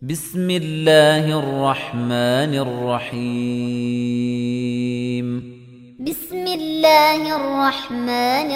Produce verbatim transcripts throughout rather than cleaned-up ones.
بسم الله الرحمن الرحيم بسم الله الرحمن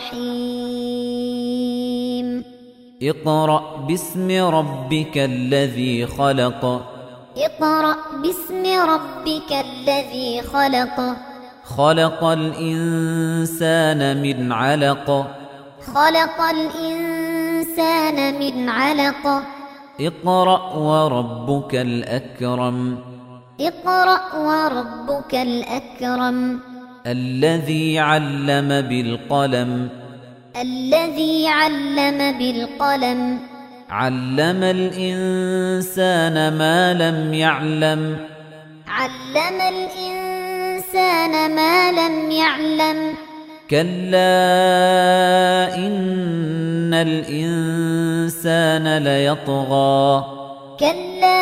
الرحيم اقرأ باسم ربك الذي خلق اقرأ باسم ربك الذي خلق خلق الإنسان من علق خلق الإنسان من علق اقرأ وربك الأكرم اقرأ وربك الأكرم الذي علم بالقلم الذي علم بالقلم علم الإنسان ما لم يعلم علم الإنسان ما لم يعلم كلا إن الإنسان ليطغى كلا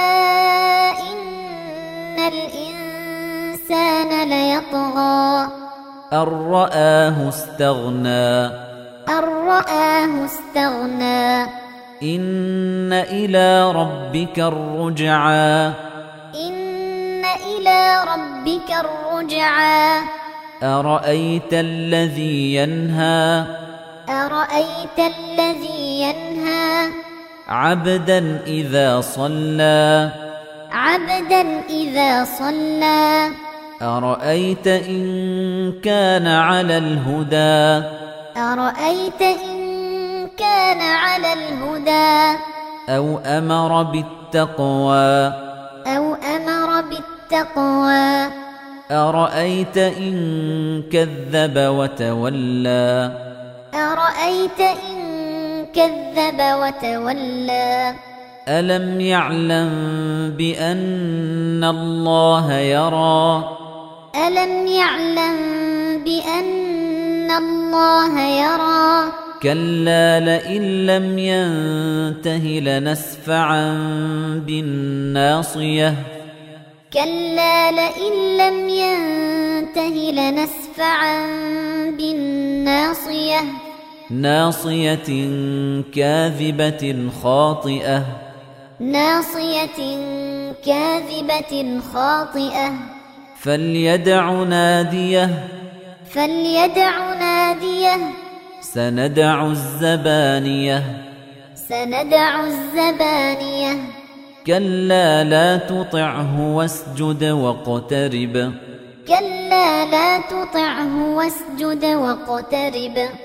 إن الإنسان ليطغى أن رآه استغنى أن رآه استغنى إن إلى ربك الرجعى إن إلى ربك الرجعى أرأيت الذي ينهى أرأيت الذي ينهى عبدا إذا صلى عبدا إذا صلى أرأيت إن كان على الهدى أرأيت إن كان على الهدى أو أمر بالتقوى أو أمر بالتقوى أرأيت إن كذب وتولى أرأيت إن كذب وتولى ألم يعلم بأن الله يرى ألم يعلم بأن الله يرى كلا لئن لم ينته لنسفعا بالناصية كلا لئن لم ينته لنسفعا بالناصية ناصية كاذبة خاطئة ناصية كاذبة خاطئة فليدع ناديه فليدع ناديه سندع الزبانية سندع الزبانية كلا لا تطعه واسجد واقترب كلا لا تطعه واسجد واقترب